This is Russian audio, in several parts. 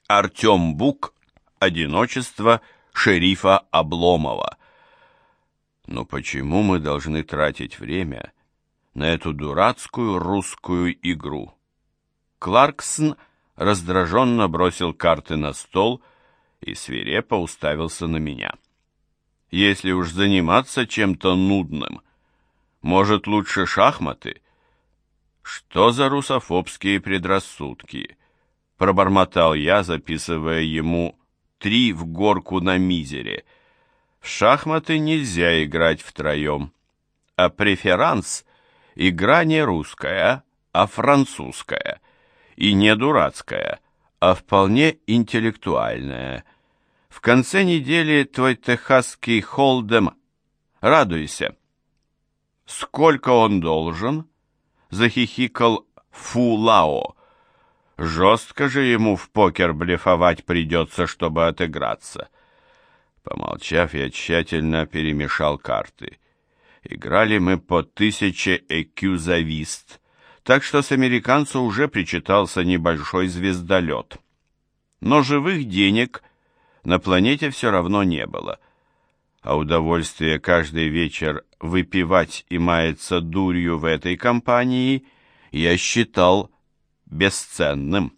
Артем Бук. Одиночество шерифа Обломова. Но почему мы должны тратить время на эту дурацкую русскую игру? Кларксон раздраженно бросил карты на стол и свирепо уставился на меня. Если уж заниматься чем-то нудным, может, лучше шахматы? Что за русофобские предрассудки? Пробормотал я, записывая ему 3 в горку на мизере. В шахматы нельзя играть втроем, а преферанс — игра не русская, а французская, и не дурацкая, а вполне интеллектуальная. В конце недели твой техасский холдем. Радуйся. Сколько он должен? Захихикал Фу Лао. Жестко же ему в покер блефовать придется, чтобы отыграться. Помолчав, я тщательно перемешал карты. Играли мы по 1000 ЭКЮ за вист, так что с американцу уже причитался небольшой звездолет. Но живых денег на планете все равно не было, а удовольствие каждый вечер выпивать и маяться дурью в этой компании я считал бесценным.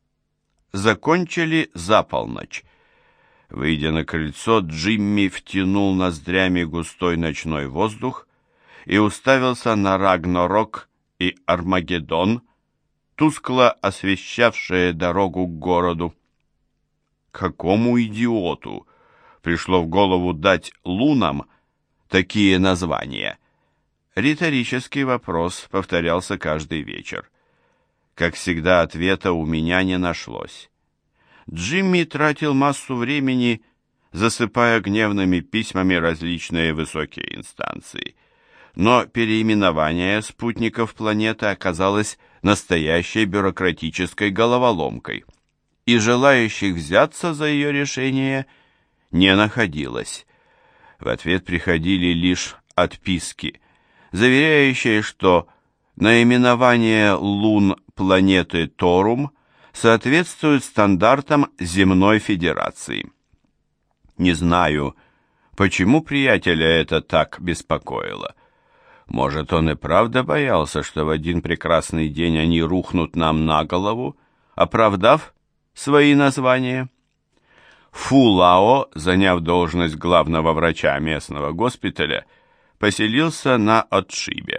Закончили за полночь. Выйдя на крыльцо, Джимми втянул ноздрями густой ночной воздух и уставился на Рагнарок и Армагеддон, тускло освещавшие дорогу к городу. Какому идиоту пришло в голову дать лунам такие названия? Риторический вопрос повторялся каждый вечер. Как всегда, ответа у меня не нашлось. Джимми тратил массу времени, засыпая гневными письмами различные высокие инстанции. Но переименование спутников планеты оказалось настоящей бюрократической головоломкой, и желающих взяться за ее решение не находилось. В ответ приходили лишь отписки, заверяющие, что наименование лун планеты Торум соответствует стандартам Земной Федерации. Не знаю, почему приятеля это так беспокоило. Может, он и правда боялся, что в один прекрасный день они рухнут нам на голову, оправдав свои названия. Фу Лао, заняв должность главного врача местного госпиталя, поселился на отшибе.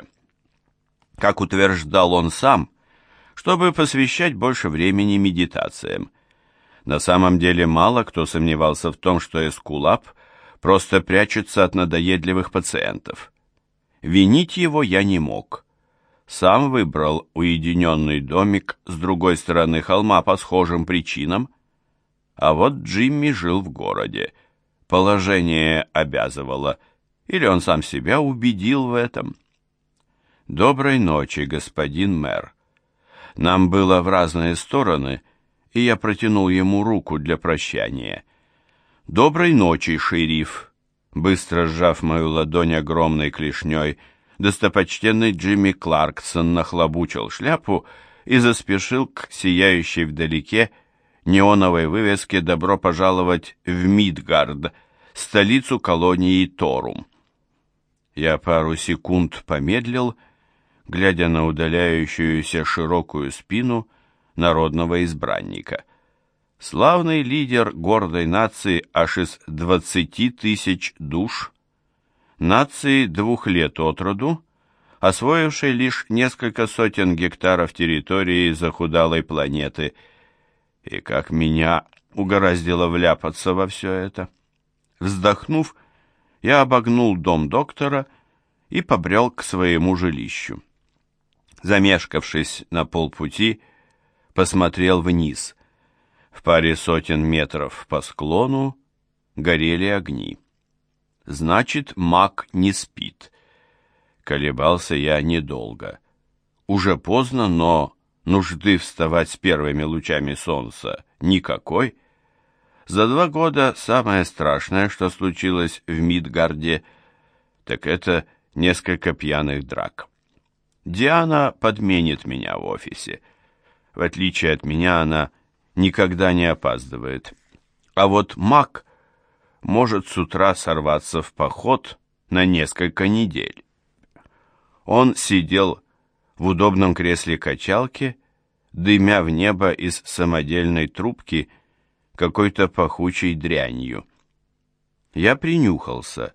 Как утверждал он сам, чтобы посвящать больше времени медитациям. На самом деле мало кто сомневался в том, что Эскулап просто прячется от надоедливых пациентов. Винить его я не мог. Сам выбрал уединенный домик с другой стороны холма по схожим причинам. А вот Джимми жил в городе. Положение обязывало, или он сам себя убедил в этом. «Доброй ночи, господин мэр». Нам было в разные стороны, и я протянул ему руку для прощания. «Доброй ночи, шериф!» Быстро сжав мою ладонь огромной клешней, достопочтенный Джимми Кларксон нахлобучил шляпу и заспешил к сияющей вдалеке неоновой вывеске «Добро пожаловать в Мидгард», столицу колонии Торум. Я пару секунд помедлил, глядя на удаляющуюся широкую спину народного избранника. Славный лидер гордой нации аж из 20 тысяч душ, нации 2 лет от роду, освоившей лишь несколько сотен гектаров территории захудалой планеты. И как меня угораздило вляпаться во все это. Вздохнув, я обогнул дом доктора и побрел к своему жилищу. Замешкавшись на полпути, посмотрел вниз. В паре сотен метров по склону горели огни. Значит, маг не спит. Колебался я недолго. Уже поздно, но нужды вставать с первыми лучами солнца никакой. За 2 года самое страшное, что случилось в Мидгарде, так это несколько пьяных драк. Диана подменит меня в офисе. В отличие от меня, она никогда не опаздывает. А вот Мак может с утра сорваться в поход на несколько недель. Он сидел в удобном кресле качалки, дымя в небо из самодельной трубки какой-то пахучей дрянью. Я принюхался.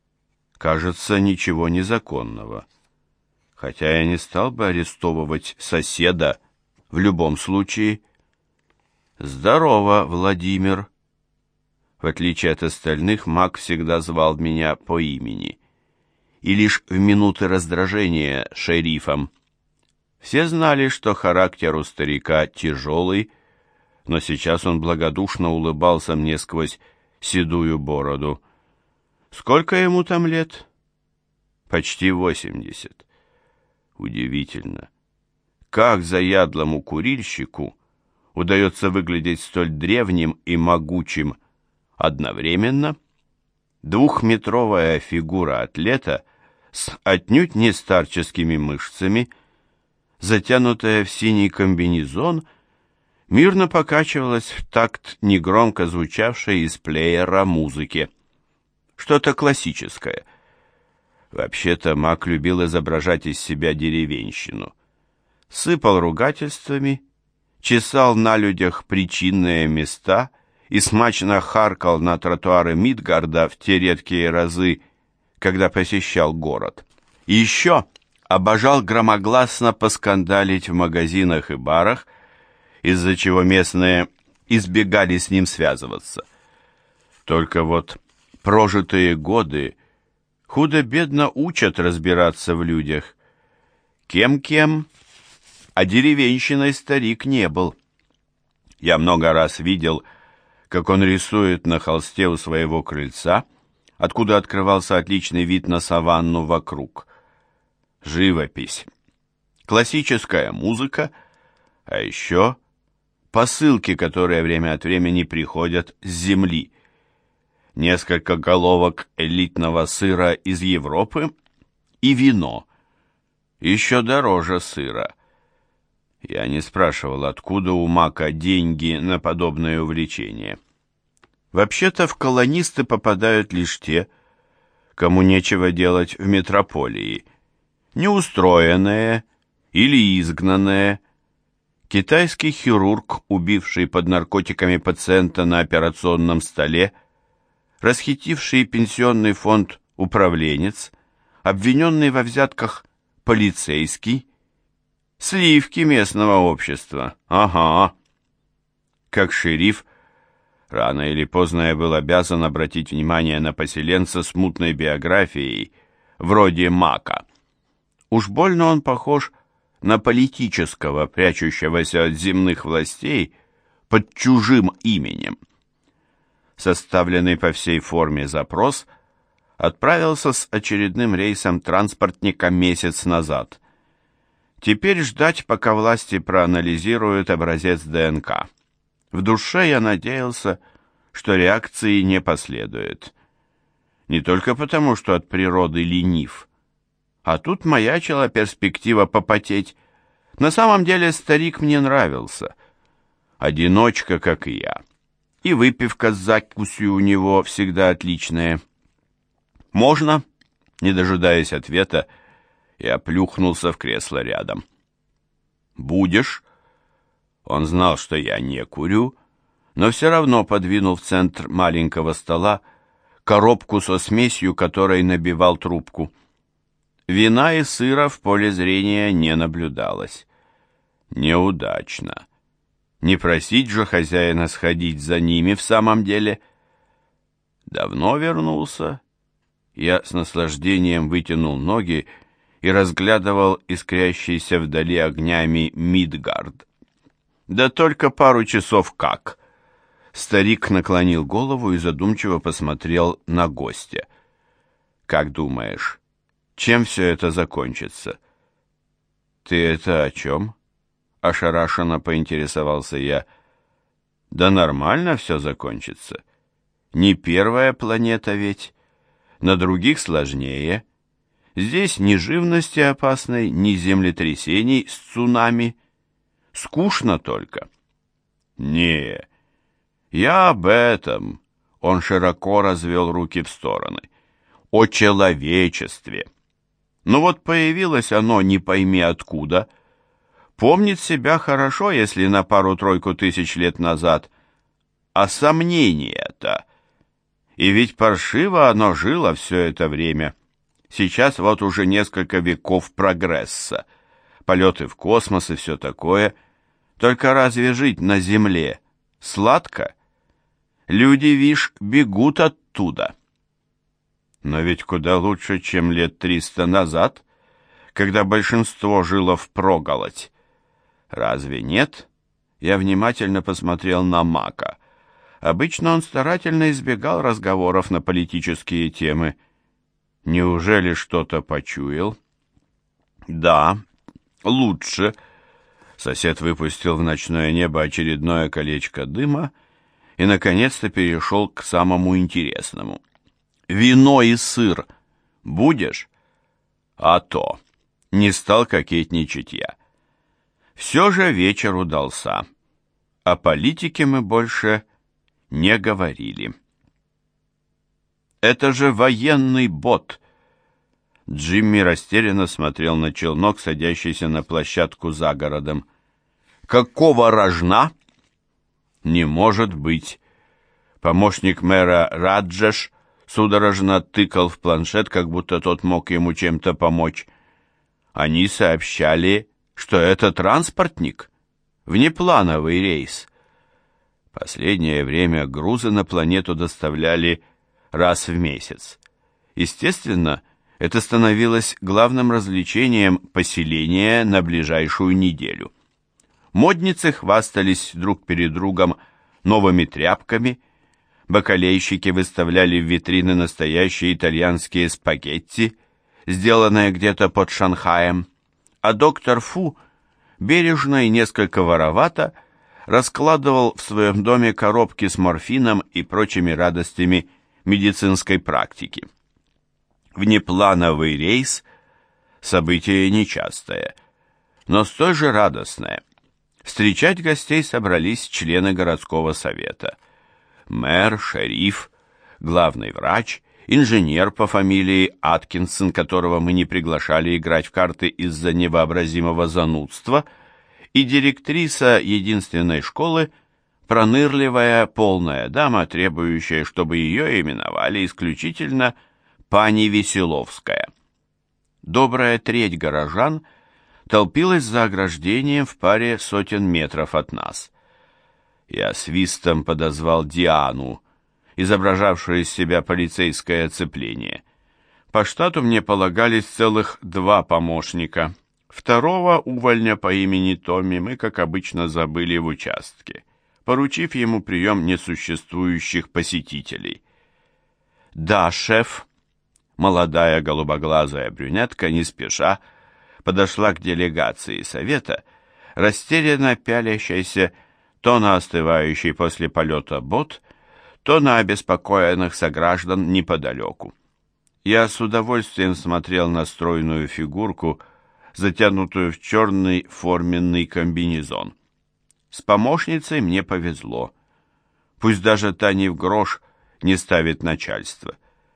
Кажется, ничего незаконного. Хотя я не стал бы арестовывать соседа в любом случае. «Здорово, Владимир!» В отличие от остальных, Мак всегда звал меня по имени. И лишь в минуты раздражения шерифом. Все знали, что характер у старика тяжелый, но сейчас он благодушно улыбался мне сквозь седую бороду. Сколько ему там лет? Почти 80. Удивительно. Как заядлому курильщику удается выглядеть столь древним и могучим одновременно? Двухметровая фигура атлета с отнюдь не старческими мышцами, затянутая в синий комбинезон, мирно покачивалась в такт негромко звучавшей из плеера музыки. Что-то классическое. Вообще-то Мак любил изображать из себя деревенщину. Сыпал ругательствами, чесал на людях причинные места и смачно харкал на тротуары Мидгарда в те редкие разы, когда посещал город. И еще обожал громогласно поскандалить в магазинах и барах, из-за чего местные избегали с ним связываться. Только вот прожитые годы худо-бедно учат разбираться в людях. Кем-кем, а деревенщиной старик не был. Я много раз видел, как он рисует на холсте у своего крыльца, откуда открывался отличный вид на саванну вокруг. Живопись, классическая музыка, а еще посылки, которые время от времени приходят с земли. Несколько головок элитного сыра из Европы и вино. Еще дороже сыра. Я не спрашивал, откуда у Мака деньги на подобное увлечение. Вообще-то в колонисты попадают лишь те, кому нечего делать в метрополии. Неустроенные или изгнанные. Китайский хирург, убивший под наркотиками пациента на операционном столе, расхитивший пенсионный фонд управленец, обвиненный во взятках полицейский, сливки местного общества. Ага. Как шериф, рано или поздно я был обязан обратить внимание на поселенца с мутной биографией, вроде Мака. Уж больно он похож на политического, прячущегося от земных властей под чужим именем. Составленный по всей форме запрос отправился с очередным рейсом транспортника месяц назад. Теперь ждать, пока власти проанализируют образец ДНК. В душе я надеялся, что реакции не последует. Не только потому, что от природы ленив, а тут маячила перспектива попотеть. На самом деле старик мне нравился. Одиночка, как и я. И выпивка с закусью у него всегда отличная. «Можно?» Не дожидаясь ответа, я плюхнулся в кресло рядом. «Будешь?» Он знал, что я не курю, но все равно подвинул в центр маленького стола коробку со смесью, которой набивал трубку. Вина и сыра в поле зрения не наблюдалось. Неудачно. Не просить же хозяина сходить за ними в самом деле. Давно вернулся. Я с наслаждением вытянул ноги и разглядывал искрящийся вдали огнями Мидгард. Да только пару часов как. Старик наклонил голову и задумчиво посмотрел на гостя. «Как думаешь, чем все это закончится?» «Ты это о чем?» — ошарашенно поинтересовался я. «Да нормально все закончится. Не первая планета ведь. На других сложнее. Здесь ни живности опасной, ни землетрясений с цунами. Скучно только. «Не, я об этом», — он широко развел руки в стороны, — «о человечестве. Но вот появилось оно не пойми откуда, помнит себя хорошо, если на пару-тройку тысяч лет назад, а сомнения-то. И ведь паршиво оно жило все это время. Сейчас вот уже несколько веков прогресса, полеты в космос и все такое. Только разве жить на Земле сладко? Люди, вишь, бегут оттуда. Но ведь куда лучше, чем лет 300 назад, когда большинство жило впроголодь. Разве нет? Я внимательно посмотрел на Мака. Обычно он старательно избегал разговоров на политические темы. Неужели что-то почуял? Да, лучше. Сосед выпустил в ночное небо очередное колечко дыма и, наконец-то, перешел к самому интересному. Вино и сыр будешь? А то. Не стал кокетничать я. Все же вечер удался. О политике мы больше не говорили. Это же военный бот. Джимми растерянно смотрел на челнок, садящийся на площадку за городом. Какого рожна? Не может быть. Помощник мэра Раджеш судорожно тыкал в планшет, как будто тот мог ему чем-то помочь. Они сообщали, что это транспортник, внеплановый рейс. Последнее время грузы на планету доставляли раз в месяц. Естественно, это становилось главным развлечением поселения на ближайшую неделю. Модницы хвастались друг перед другом новыми тряпками, бакалейщики выставляли в витрины настоящие итальянские спагетти, сделанные где-то под Шанхаем, а доктор Фу бережно и несколько воровато раскладывал в своем доме коробки с морфином и прочими радостями медицинской практики. Внеплановый рейс – событие нечастое, но столь же радостное. Встречать гостей собрались члены городского совета. Мэр, шериф, главный врач, инженер по фамилии Аткинсон, которого мы не приглашали играть в карты из-за невообразимого занудства, и директриса единственной школы, пронырливая полная дама, требующая, чтобы ее именовали исключительно пани Веселовская. Добрая треть горожан толпилась за ограждением в паре сотен метров от нас. Я свистом подозвал Диану, изображавшую из себя полицейское оцепление. По штату мне полагались целых 2 помощника. Второго увольня по имени Томми мы, как обычно, забыли в участке, поручив ему прием несуществующих посетителей. «Да, шеф», молодая голубоглазая брюнетка не спеша подошла к делегации совета, растерянно пялящейся то на остывающий после полета бот, то на обеспокоенных сограждан неподалеку. Я с удовольствием смотрел на стройную фигурку, затянутую в черный форменный комбинезон. С помощницей мне повезло. Пусть даже та ни в грош не ставит начальство.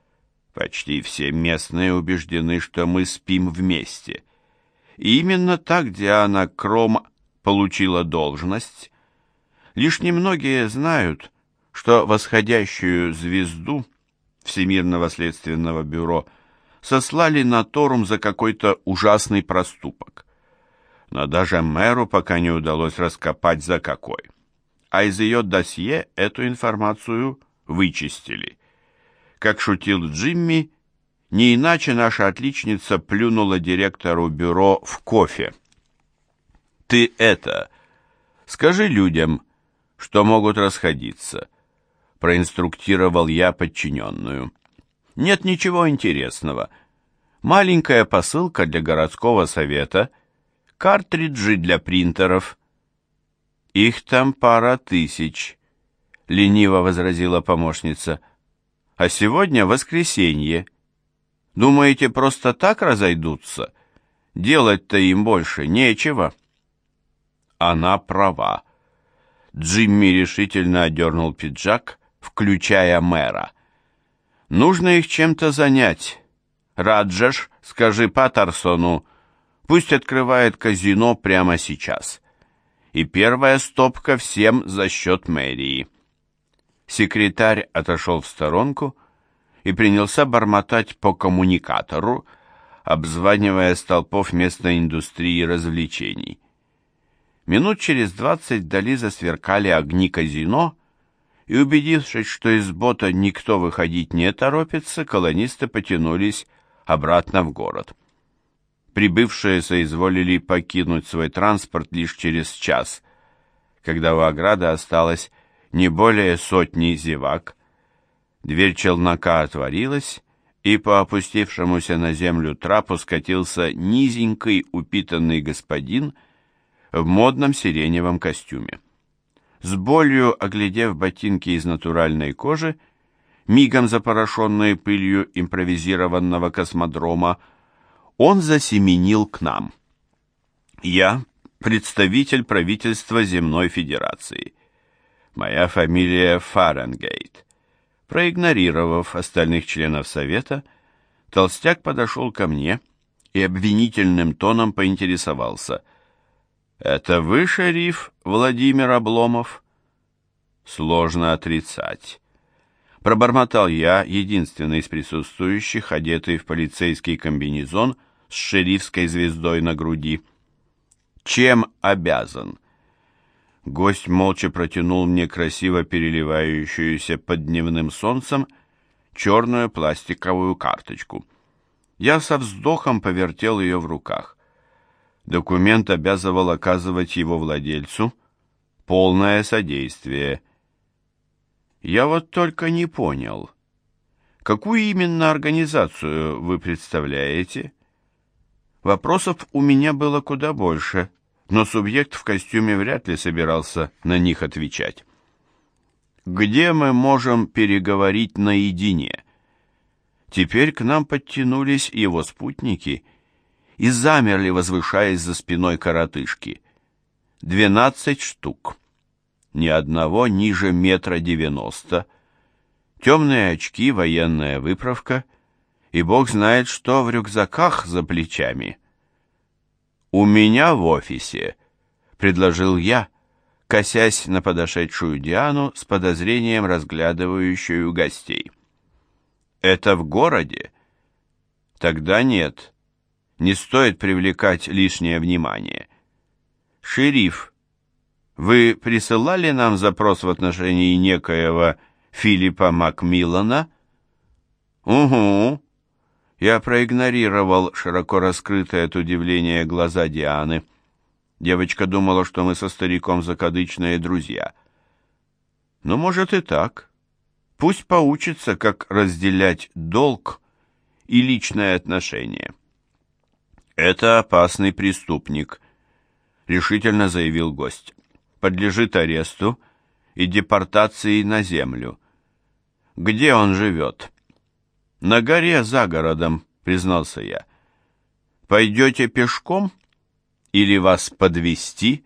Почти все местные убеждены, что мы спим вместе. И именно так Диана Кром получила должность. Лишь немногие знают, что восходящую звезду Всемирного следственного бюро сослали на Торум за какой-то ужасный проступок. Но даже мэру пока не удалось раскопать, за какой. А из ее досье эту информацию вычистили. Как шутил Джимми, не иначе наша отличница плюнула директору бюро в кофе. «Ты это, скажи людям, что могут расходиться», — проинструктировал я подчиненную. «Нет ничего интересного. Маленькая посылка для городского совета, картриджи для принтеров». «Их там 2,000», — лениво возразила помощница. «А сегодня воскресенье. Думаете, просто так разойдутся? Делать-то им больше нечего». Она права. Джимми решительно одернул пиджак, включая мэра. «Нужно их чем-то занять. Раджеш, скажи Паттерсону, пусть открывает казино прямо сейчас. И первая стопка всем за счет мэрии». Секретарь отошел в сторонку и принялся бормотать по коммуникатору, обзванивая столпов местной индустрии развлечений. Минут через 20 вдали засверкали огни казино, и, убедившись, что из бота никто выходить не торопится, колонисты потянулись обратно в город. Прибывшие соизволили покинуть свой транспорт лишь через час, когда у ограды осталось не более сотни зевак. Дверь челнока отворилась, и по опустившемуся на землю трапу скатился низенький упитанный господин в модном сиреневом костюме. С болью оглядев ботинки из натуральной кожи, мигом запорошенные пылью импровизированного космодрома, он засеменил к нам. «Я представитель правительства Земной Федерации. Моя фамилия Фаренгейт». Проигнорировав остальных членов совета, толстяк подошел ко мне и обвинительным тоном поинтересовался: «Это вы, шериф Владимир Обломов?» «Сложно отрицать». Пробормотал я, единственный из присутствующих, одетый в полицейский комбинезон с шерифской звездой на груди. «Чем обязан?» Гость молча протянул мне красиво переливающуюся под дневным солнцем черную пластиковую карточку. Я со вздохом повертел ее в руках. Документ обязывал оказывать его владельцу полное содействие. Я вот только не понял, какую именно организацию вы представляете? Вопросов у меня было куда больше, но субъект в костюме вряд ли собирался на них отвечать. «Где мы можем переговорить наедине?» Теперь к нам подтянулись его спутники и замерли, возвышаясь за спиной коротышки. 12 штук. Ни одного ниже 1,90 м. Темные очки, военная выправка, и бог знает, что в рюкзаках за плечами. «У меня в офисе», — предложил я, косясь на подошедшую Диану с подозрением разглядывающую гостей. «Это в городе?» «Тогда нет. Не стоит привлекать лишнее внимание. Шериф, вы присылали нам запрос в отношении некоего Филиппа Макмиллана?» «Угу». Я проигнорировал широко раскрытые от удивления глаза Дианы. Девочка думала, что мы со стариком закадычные друзья. Ну, может и так. Пусть поучится, как разделять долг и личное отношение. «Это опасный преступник», — решительно заявил гость. «Подлежит аресту и депортации на землю. Где он живет?» «На горе за городом», — признался я. «Пойдете пешком или вас подвезти?»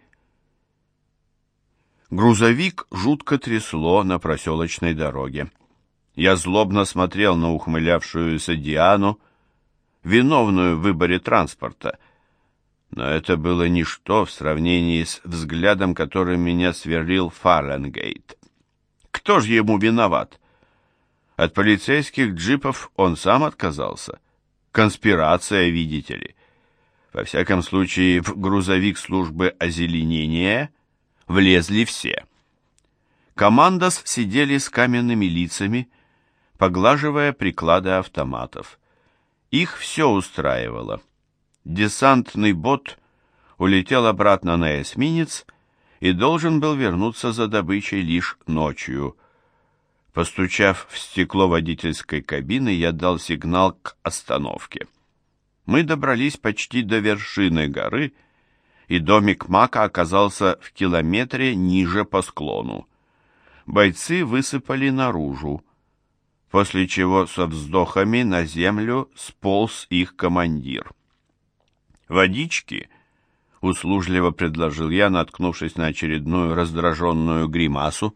Грузовик жутко трясло на проселочной дороге. Я злобно смотрел на ухмылявшуюся Диану, виновную в выборе транспорта. Но это было ничто в сравнении с взглядом, которым меня сверлил Фаренгейт. Кто же ему виноват? От полицейских джипов он сам отказался. Конспирация, видите ли. Во всяком случае, в грузовик службы озеленения влезли все. Командос сидели с каменными лицами, поглаживая приклады автоматов. Их все устраивало. Десантный бот улетел обратно на эсминец и должен был вернуться за добычей лишь ночью. Постучав в стекло водительской кабины, я дал сигнал к остановке. Мы добрались почти до вершины горы, и домик Мака оказался в километре ниже по склону. Бойцы высыпали наружу, после чего со вздохами на землю сполз их командир. «Водички?» — услужливо предложил я, наткнувшись на очередную раздраженную гримасу.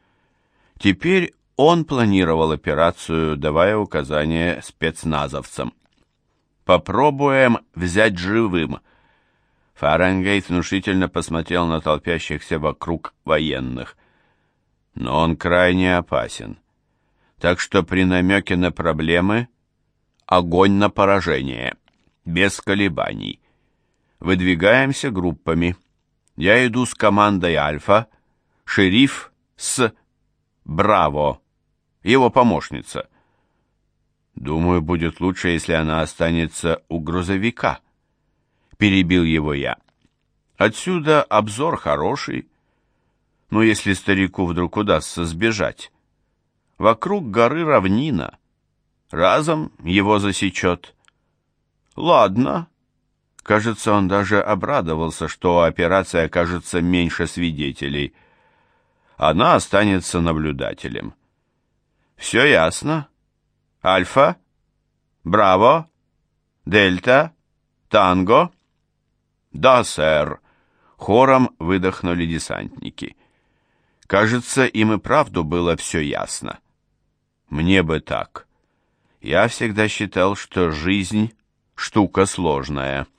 Теперь он планировал операцию, давая указания спецназовцам. «Попробуем взять живым». Фаренгейт внушительно посмотрел на толпящихся вокруг военных. «Но он крайне опасен. Так что при намеке на проблемы огонь на поражение, без колебаний. Выдвигаемся группами. Я иду с командой Альфа, шериф с Браво, его помощница. Думаю, будет лучше, если она останется у грузовика», — перебил его я. «Отсюда обзор хороший, но если старику вдруг удастся сбежать, вокруг горы равнина, разом его засечет». «Ладно». Кажется, он даже обрадовался, что операция окажется меньше свидетелей. Она останется наблюдателем. «Все ясно? Альфа? Браво? Дельта? Танго?» «Да, сэр», — хором выдохнули десантники. Кажется, им и правду было все ясно. Мне бы так. Я всегда считал, что жизнь — штука сложная.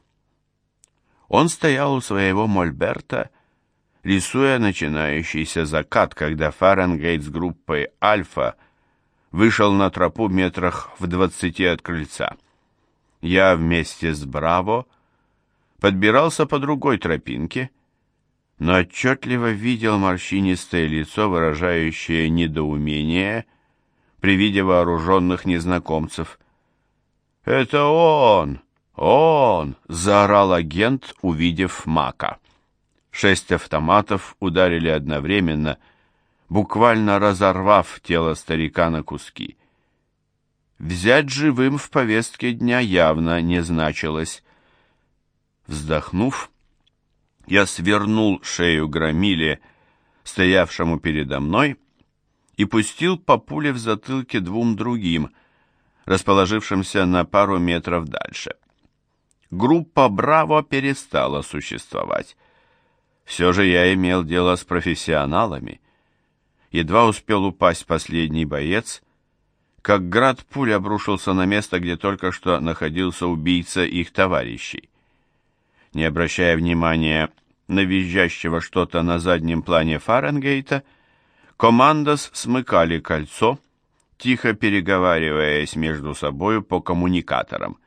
Он стоял у своего мольберта, рисуя начинающийся закат, когда Фаренгейт с группой «Альфа» вышел на тропу метрах в 20 от крыльца. Я вместе с «Браво» подбирался по другой тропинке, но отчетливо видел морщинистое лицо, выражающее недоумение при виде вооруженных незнакомцев. «Это он! Он!» — заорал агент, увидев Мака. 6 автоматов ударили одновременно, буквально разорвав тело старика на куски. Взять живым в повестке дня явно не значилось. Вздохнув, я свернул шею громиле, стоявшему передо мной, и пустил по пуле в затылке 2 другим, расположившимся на пару метров дальше. Группа «Браво» перестала существовать. Все же я имел дело с профессионалами. Едва успел упасть последний боец, как град пуль обрушился на место, где только что находился убийца их товарищей. Не обращая внимания на визжащего что-то на заднем плане Фаренгейта, командос смыкали кольцо, тихо переговариваясь между собою по коммуникаторам.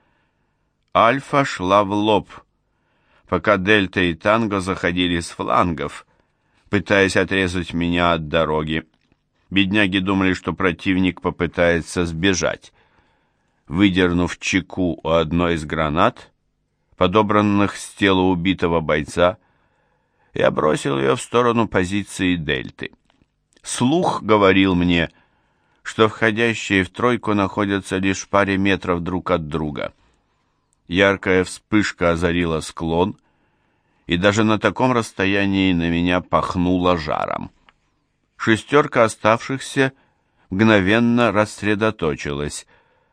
Альфа шла в лоб, пока Дельта и Танго заходили с флангов, пытаясь отрезать меня от дороги. Бедняги думали, что противник попытается сбежать. Выдернув чеку у одной из гранат, подобранных с тела убитого бойца, я бросил ее в сторону позиции Дельты. Слух говорил мне, что входящие в тройку находятся лишь в паре метров друг от друга. Яркая вспышка озарила склон, и даже на таком расстоянии на меня пахнуло жаром. 6 оставшихся мгновенно рассредоточилась.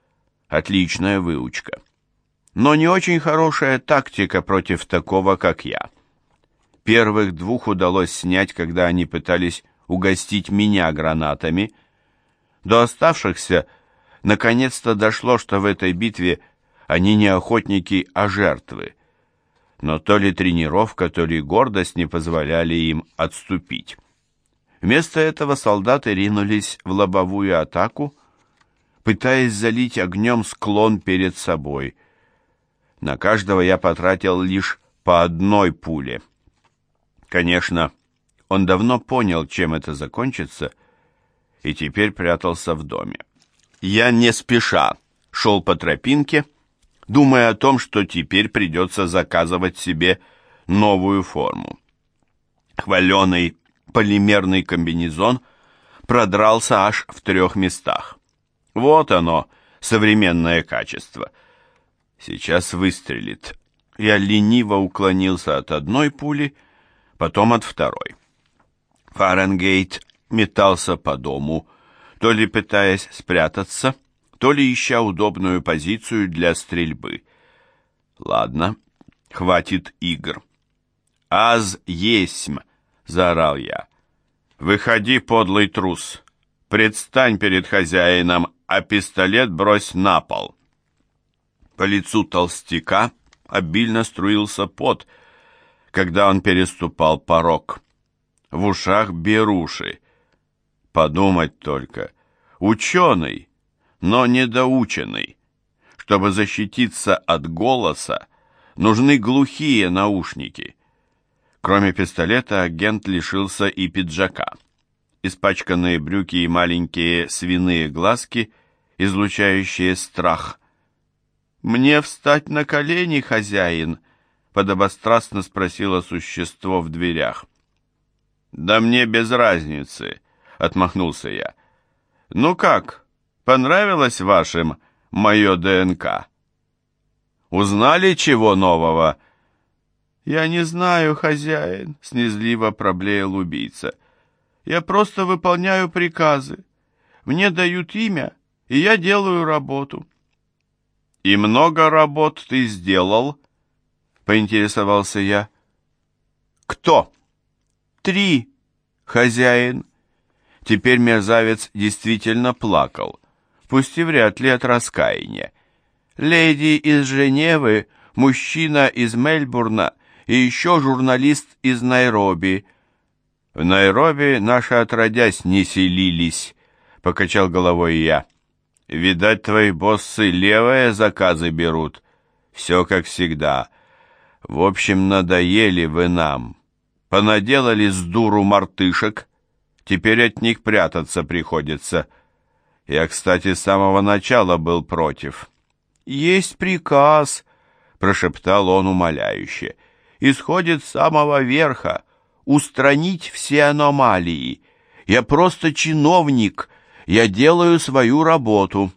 Отличная выучка. Но не очень хорошая тактика против такого, как я. Первых 2 удалось снять, когда они пытались угостить меня гранатами. До оставшихся наконец-то дошло, что в этой битве они не охотники, а жертвы. Но то ли тренировка, то ли гордость не позволяли им отступить. Вместо этого солдаты ринулись в лобовую атаку, пытаясь залить огнем склон перед собой. На каждого я потратил лишь по 1 пуле. Конечно, он давно понял, чем это закончится, и теперь прятался в доме. Я не спеша шел по тропинке, думая о том, что теперь придется заказывать себе новую форму. Хваленый полимерный комбинезон продрался аж в 3 местах. Вот оно, современное качество. Сейчас выстрелит. Я лениво уклонился от 1 пули, потом от 2. Фаренгейт метался по дому, то ли пытаясь спрятаться, то ли ища удобную позицию для стрельбы. Ладно, хватит игр. «Аз есмь!» — заорал я. «Выходи, подлый трус! Предстань перед хозяином, а пистолет брось на пол!» По лицу толстяка обильно струился пот, когда он переступал порог. В ушах беруши. Подумать только. Ученый, но недоученный. Чтобы защититься от голоса, нужны глухие наушники. Кроме пистолета, агент лишился и пиджака. Испачканные брюки и маленькие свиные глазки, излучающие страх. «Мне встать на колени, хозяин?» — подобострастно спросило существо в дверях. «Да мне без разницы», — отмахнулся я. «Ну как, понравилось вашим мое ДНК? Узнали чего нового?» «Я не знаю, хозяин», — слезливо проблеял убийца. «Я просто выполняю приказы. Мне дают имя, и я делаю работу». «И много работ ты сделал?» — поинтересовался я. «Кто?» «3, хозяин». Теперь мерзавец действительно плакал, пусть и вряд ли от раскаяния. «Леди из Женевы, мужчина из Мельбурна и еще журналист из Найроби». «В Найроби наши отродясь не селились», — покачал головой я. «Видать, твои боссы левые заказы берут. Все как всегда. В общем, надоели вы нам. Понаделали с дуру мартышек. Теперь от них прятаться приходится. Я, кстати, с самого начала был против». «Есть приказ», — прошептал он умоляюще. «Исходит с самого верха. Устранить все аномалии. Я просто чиновник. Я делаю свою работу».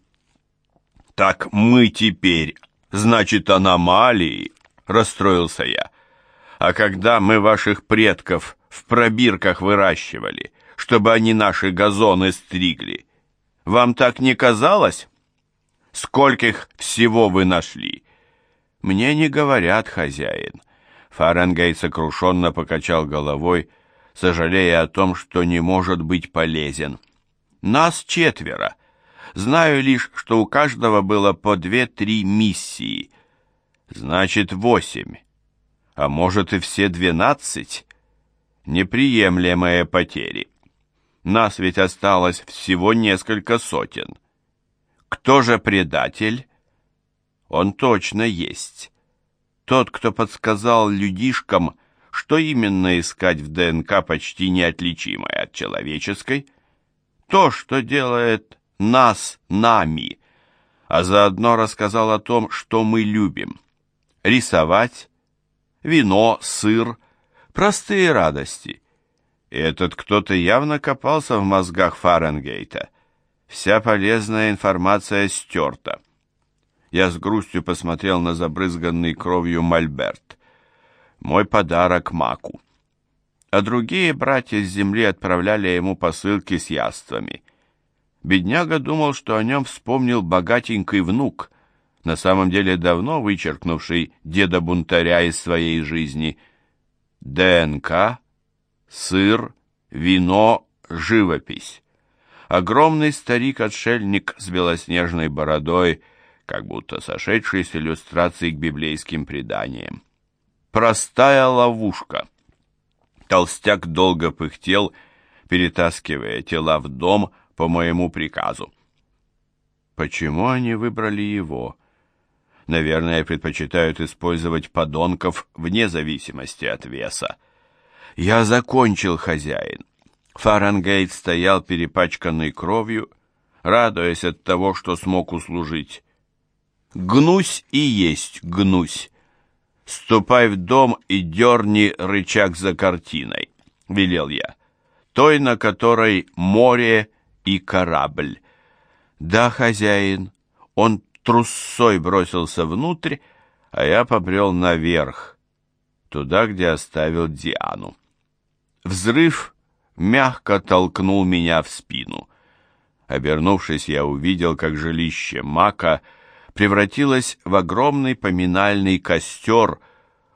«Так мы теперь, значит, аномалии», — расстроился я. «А когда мы ваших предков в пробирках выращивали, чтобы они наши газоны стригли, вам так не казалось? Скольких всего вы нашли?» «Мне не говорят, хозяин». Фаренгейт сокрушенно покачал головой, сожалея о том, что не может быть полезен. «Нас 4. Знаю лишь, что у каждого было по 2-3 миссии. Значит, 8. А может и все 12. Неприемлемые потери. Нас ведь осталось всего несколько сотен. Кто же предатель? Он точно есть. Тот, кто подсказал людишкам, что именно искать в ДНК почти неотличимой от человеческой. То, что делает нас нами, а заодно рассказал о том, что мы любим. Рисовать, вино, сыр, простые радости. И этот кто-то явно копался в мозгах Фаренгейта. Вся полезная информация стерта. Я с грустью посмотрел на забрызганный кровью мольберт. Мой подарок Маку. А другие братья с земли отправляли ему посылки с яствами. Бедняга думал, что о нем вспомнил богатенький внук, на самом деле давно вычеркнувший деда-бунтаря из своей жизни. ДНК, сыр, вино, живопись. Огромный старик-отшельник с белоснежной бородой, как будто сошедший с иллюстраций к библейским преданиям. Простая ловушка. Толстяк долго пыхтел, перетаскивая тела в дом по моему приказу. Почему они выбрали его? Наверное, предпочитают использовать подонков вне зависимости от веса. Я закончил, хозяин. Фаренгейт стоял перепачканный кровью, радуясь от того, что смог услужить. Гнусь и есть гнусь. «Ступай в дом и дерни рычаг за картиной», — велел я. «Той, на которой море и корабль». «Да, хозяин». Он трусцой бросился внутрь, а я побрел наверх, туда, где оставил Диану. Взрыв мягко толкнул меня в спину. Обернувшись, я увидел, как жилище Мака превратилось в огромный поминальный костер,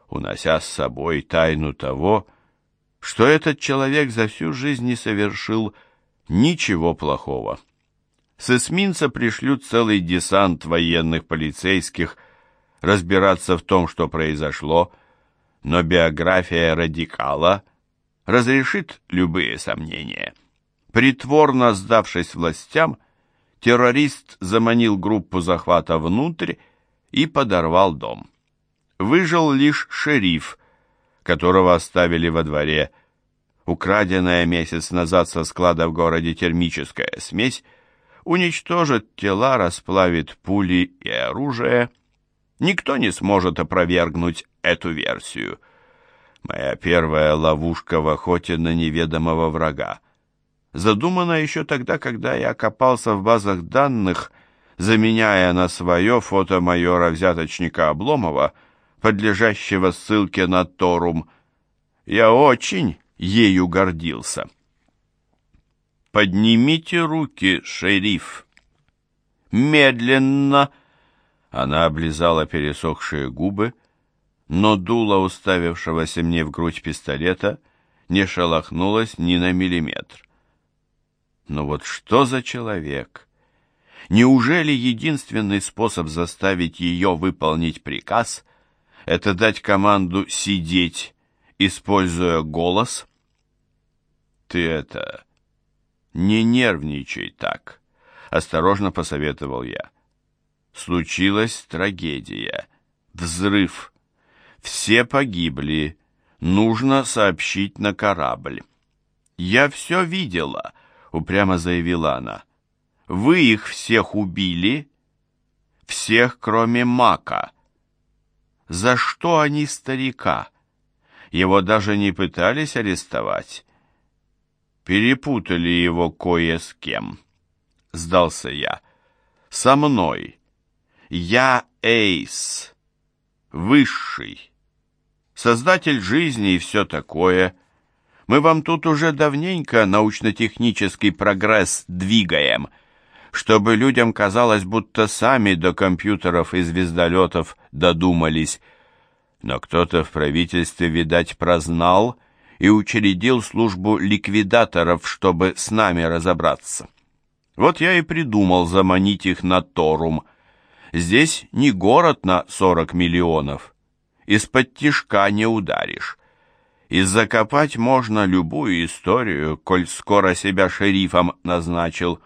унося с собой тайну того, что этот человек за всю жизнь не совершил ничего плохого. С эсминца пришлют целый десант военных полицейских разбираться в том, что произошло, но биография радикала разрешит любые сомнения. Притворно сдавшись властям, террорист заманил группу захвата внутрь и подорвал дом. Выжил лишь шериф, которого оставили во дворе. Украденная месяц назад со склада в городе термическая смесь уничтожит тела, расплавит пули и оружие. Никто не сможет опровергнуть эту версию. Моя первая ловушка в охоте на неведомого врага задумана еще тогда, когда я копался в базах данных, заменяя на свое фото майора-взяточника Обломова, подлежащего ссылке на Торум. Я очень ею гордился. «Поднимите руки, шериф!» «Медленно!» Она облизала пересохшие губы, но дуло уставившегося мне в грудь пистолета не шелохнулось ни на миллиметр. Но вот что за человек? Неужели единственный способ заставить ее выполнить приказ — это дать команду сидеть, используя голос? «Ты это... не нервничай так», — осторожно посоветовал я. Случилась трагедия, взрыв. Все погибли. Нужно сообщить на корабль. «Я все видела», — упрямо заявила она. «Вы их всех убили? Всех, кроме Мака. За что они старика? Его даже не пытались арестовать. Перепутали его кое с кем. Сдался я. Со мной. Я Эйс. Высший. Создатель жизни и все такое. Мы вам тут уже давненько научно-технический прогресс двигаем, чтобы людям казалось, будто сами до компьютеров и звездолетов додумались. Но кто-то в правительстве, видать, прознал и учредил службу ликвидаторов, чтобы с нами разобраться. Вот я и придумал заманить их на Торум. Здесь не город на 40 миллионов. Из-под тишка не ударишь. И закопать можно любую историю, коль скоро себя шерифом назначил.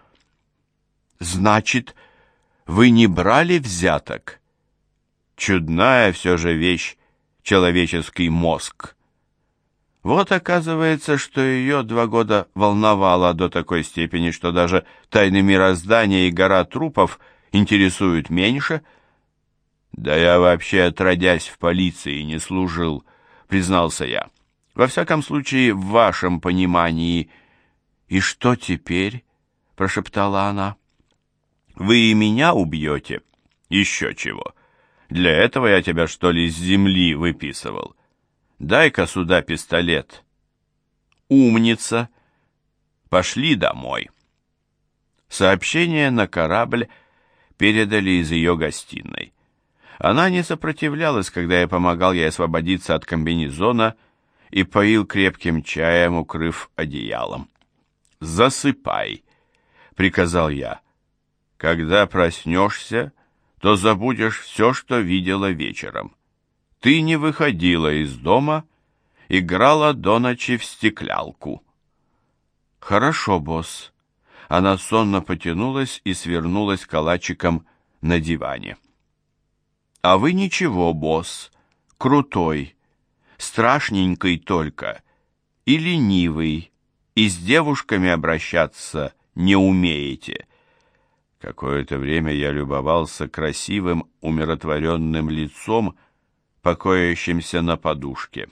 Значит, вы не брали взяток? Чудная все же вещь, человеческий мозг. Вот оказывается, что ее 2 года волновало до такой степени, что даже тайны мироздания и гора трупов интересуют меньше. Да я вообще, отродясь, в полиции не служил, признался я. Во всяком случае, в вашем понимании. И что теперь? Прошептала она. Вы и меня убьете? Еще чего. Для этого я тебя, что ли, с земли выписывал? Дай-ка сюда пистолет. Умница. Пошли домой. Сообщение на корабль передали из ее гостиной. Она не сопротивлялась, когда я помогал ей освободиться от комбинезона и поил крепким чаем, укрыв одеялом. «Засыпай», — приказал я. «Когда проснешься, то забудешь все, что видела вечером. Ты не выходила из дома, играла до ночи в стеклялку». «Хорошо, босс». Она сонно потянулась и свернулась калачиком на диване. «А вы ничего, босс, крутой, страшненький только, и ленивый, и с девушками обращаться не умеете». Какое-то время я любовался красивым, умиротворенным лицом, покоящимся на подушке.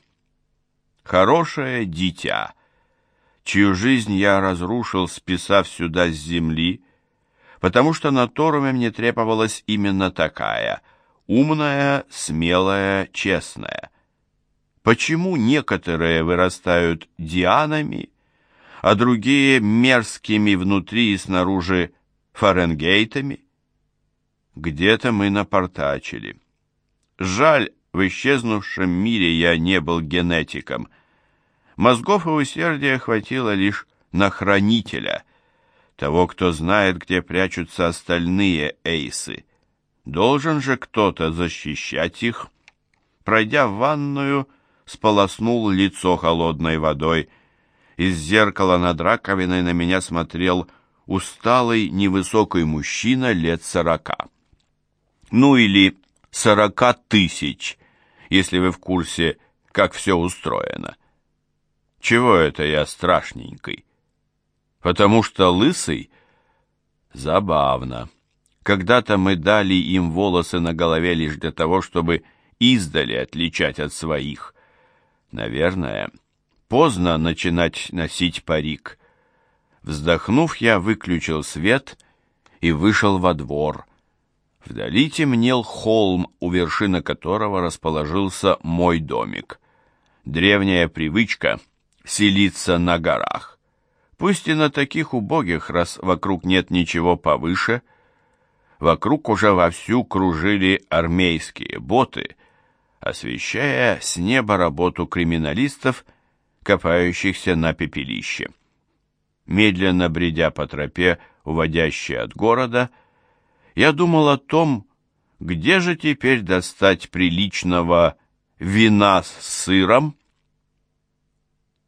Хорошее дитя, чью жизнь я разрушил, списав сюда с земли, потому что на Торуме мне требовалась именно такая, умная, смелая, честная. Почему некоторые вырастают Дианами, а другие мерзкими внутри и снаружи Фаренгейтами? Где-то мы напортачили. Жаль, В исчезнувшем мире я не был генетиком. Мозгов и усердия хватило лишь на хранителя, того, кто знает, где прячутся остальные эйсы. Должен же кто-то защищать их. Пройдя в ванную, сполоснул лицо холодной водой. Из зеркала над раковиной на меня смотрел усталый невысокий мужчина лет 40. Ну или 40 тысяч, если вы в курсе, как все устроено. Чего это я страшненький? Потому что лысый? Забавно. Когда-то мы дали им волосы на голове лишь для того, чтобы издали отличать от своих. Наверное, поздно начинать носить парик. Вздохнув, я выключил свет и вышел во двор. Вдали темнел холм, у вершины которого расположился мой домик. Древняя привычка селиться на горах. Пусть и на таких убогих, раз вокруг нет ничего повыше. Вокруг уже вовсю кружили армейские боты, освещая с неба работу криминалистов, копающихся на пепелище. Медленно бредя по тропе, уводящей от города, я думал о том, где же теперь достать приличного вина с сыром.